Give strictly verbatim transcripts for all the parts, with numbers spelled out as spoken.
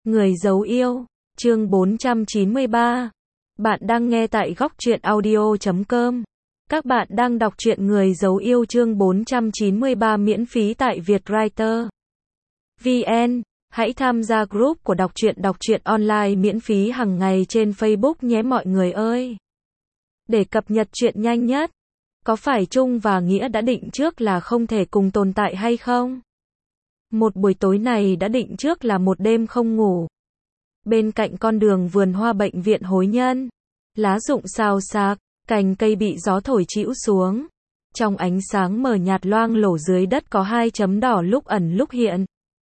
Người giấu yêu, chương bốn trăm chín mươi ba. Bạn đang nghe tại góc truyện audio chấm com. Các bạn đang đọc truyện Người giấu yêu chương bốn trăm chín mươi ba miễn phí tại Vietwriter chấm vn. Hãy tham gia group của đọc truyện đọc truyện online miễn phí hàng ngày trên Facebook nhé mọi người ơi. Để cập nhật truyện nhanh nhất. Có phải Trung và Nghĩa đã định trước là không thể cùng tồn tại hay không? Một buổi tối này đã định trước là một đêm không ngủ. Bên cạnh con đường vườn hoa bệnh viện Hối Nhân, lá rụng xào xạc, cành cây bị gió thổi chĩu xuống. Trong ánh sáng mờ nhạt loang lổ dưới đất có hai chấm đỏ lúc ẩn lúc hiện.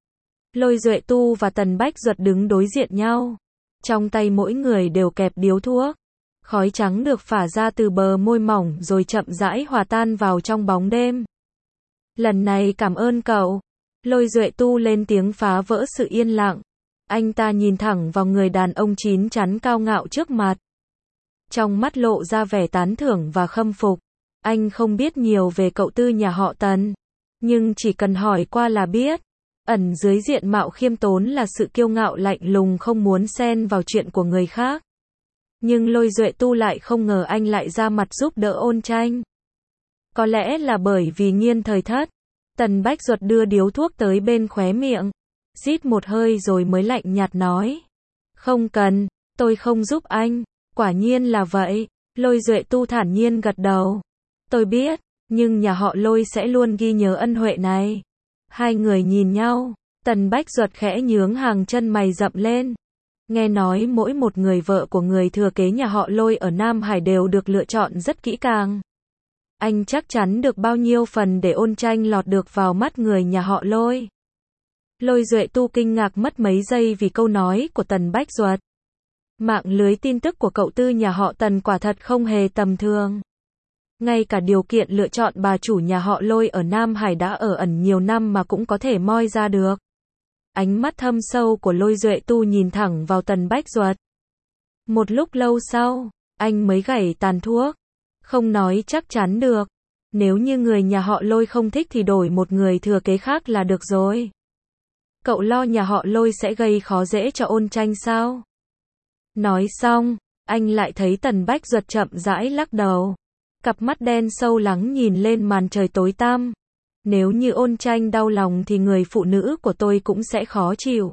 Lôi Duệ Tu và Tần Bách Duật đứng đối diện nhau. Trong tay mỗi người đều kẹp điếu thuốc. Khói trắng được phả ra từ bờ môi mỏng rồi chậm rãi hòa tan vào trong bóng đêm. Lần này cảm ơn cậu. Lôi Duệ Tu lên tiếng phá vỡ sự yên lặng. Anh ta nhìn thẳng vào người đàn ông chín chắn cao ngạo trước mặt. Trong mắt lộ ra vẻ tán thưởng và khâm phục. Anh không biết nhiều về cậu Tư nhà họ Tần. Nhưng chỉ cần hỏi qua là biết. Ẩn dưới diện mạo khiêm tốn là sự kiêu ngạo lạnh lùng không muốn xen vào chuyện của người khác. Nhưng Lôi Duệ Tu lại không ngờ anh lại ra mặt giúp đỡ Ôn Tranh. Có lẽ là bởi vì nghiên thời thất. Tần Bách Duật đưa điếu thuốc tới bên khóe miệng. Rít một hơi rồi mới lạnh nhạt nói. Không cần, tôi không giúp anh. Quả nhiên là vậy. Lôi Duệ Tu thản nhiên gật đầu. Tôi biết, nhưng nhà họ Lôi sẽ luôn ghi nhớ ân huệ này. Hai người nhìn nhau. Tần Bách Duật khẽ nhướng hàng chân mày rậm lên. Nghe nói mỗi một người vợ của người thừa kế nhà họ Lôi ở Nam Hải đều được lựa chọn rất kỹ càng. Anh chắc chắn được bao nhiêu phần để Ôn Tranh lọt được vào mắt người nhà họ Lôi. Lôi Duệ Tu kinh ngạc mất mấy giây vì câu nói của Tần Bách Duật. Mạng lưới tin tức của cậu Tư nhà họ Tần quả thật không hề tầm thường. Ngay cả điều kiện lựa chọn bà chủ nhà họ Lôi ở Nam Hải đã ở ẩn nhiều năm mà cũng có thể moi ra được. Ánh mắt thâm sâu của Lôi Duệ Tu nhìn thẳng vào Tần Bách Duật. Một lúc lâu sau, anh mới gảy tàn thuốc. Không nói chắc chắn được. Nếu như người nhà họ Lôi không thích thì đổi một người thừa kế khác là được rồi. Cậu lo nhà họ Lôi sẽ gây khó dễ cho Ôn Tranh sao? Nói xong, anh lại thấy Tần Bách Duật chậm rãi lắc đầu. Cặp mắt đen sâu lắng nhìn lên màn trời tối tăm. Nếu như Ôn Tranh đau lòng thì người phụ nữ của tôi cũng sẽ khó chịu.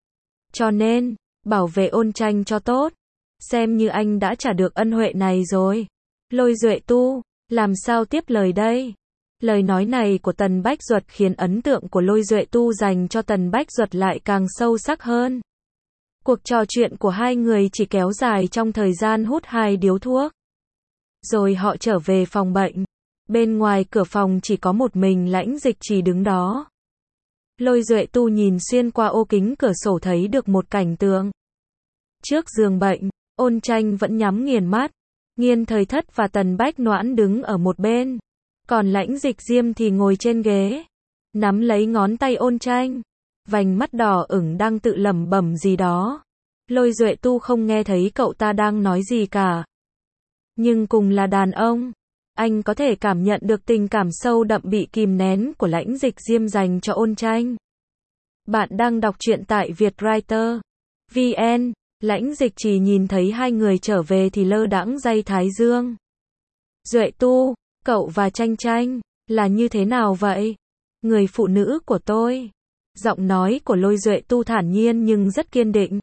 Cho nên, bảo vệ Ôn Tranh cho tốt. Xem như anh đã trả được ân huệ này rồi. Lôi Duệ Tu, làm sao tiếp lời đây? Lời nói này của Tần Bách Duật khiến ấn tượng của Lôi Duệ Tu dành cho Tần Bách Duật lại càng sâu sắc hơn. Cuộc trò chuyện của hai người chỉ kéo dài trong thời gian hút hai điếu thuốc. Rồi họ trở về phòng bệnh. Bên ngoài cửa phòng chỉ có một mình Lãnh Dịch Trì đứng đó. Lôi Duệ Tu nhìn xuyên qua ô kính cửa sổ thấy được một cảnh tượng. Trước giường bệnh, Ôn Tranh vẫn nhắm nghiền mắt. Nghiên thời thất và Tần Bách Noãn đứng ở một bên. Còn Lãnh Dịch Diêm thì ngồi trên ghế. Nắm lấy ngón tay Ôn Tranh. Vành mắt đỏ ửng đang tự lẩm bẩm gì đó. Lôi Duệ Tu không nghe thấy cậu ta đang nói gì cả. Nhưng cùng là đàn ông. Anh có thể cảm nhận được tình cảm sâu đậm bị kìm nén của Lãnh Dịch Diêm dành cho Ôn Tranh. Bạn đang đọc truyện tại Vietwriter chấm vn. Lãnh Dịch Trì nhìn thấy hai người trở về thì lơ đãng day thái dương. Duệ Tu, cậu và Tranh Tranh, là như thế nào vậy? Người phụ nữ của tôi. Giọng nói của Lôi Duệ Tu thản nhiên nhưng rất kiên định.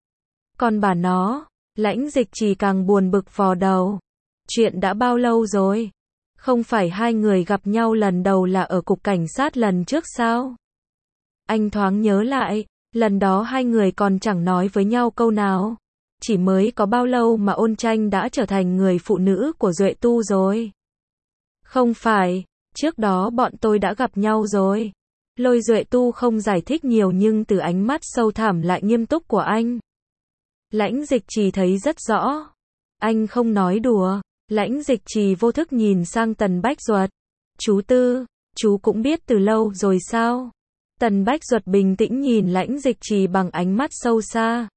Còn bà nó, Lãnh Dịch Trì càng buồn bực vò đầu. Chuyện đã bao lâu rồi? Không phải hai người gặp nhau lần đầu là ở cục cảnh sát lần trước sao? Anh thoáng nhớ lại, lần đó hai người còn chẳng nói với nhau câu nào. Chỉ mới có bao lâu mà Ôn Tranh đã trở thành người phụ nữ của Duệ Tu rồi? Không phải, trước đó bọn tôi đã gặp nhau rồi. Lôi Duệ Tu không giải thích nhiều nhưng từ ánh mắt sâu thẳm lại nghiêm túc của anh. Lãnh Dịch Trì thấy rất rõ. Anh không nói đùa. Lãnh Dịch Trì vô thức nhìn sang Tần Bách Duật. Chú Tư, chú cũng biết từ lâu rồi sao? Tần Bách Duật bình tĩnh nhìn Lãnh Dịch Trì bằng ánh mắt sâu xa.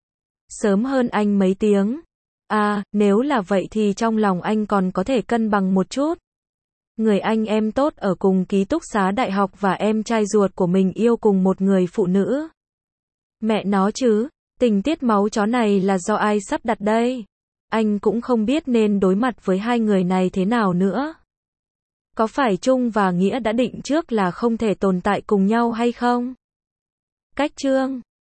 Sớm hơn anh mấy tiếng. À, nếu là vậy thì trong lòng anh còn có thể cân bằng một chút. Người anh em tốt ở cùng ký túc xá đại học và em trai ruột của mình yêu cùng một người phụ nữ. Mẹ nó chứ, tình tiết máu chó này là do ai sắp đặt đây? Anh cũng không biết nên đối mặt với hai người này thế nào nữa. Có phải Trung và Nghĩa đã định trước là không thể tồn tại cùng nhau hay không? Cách chương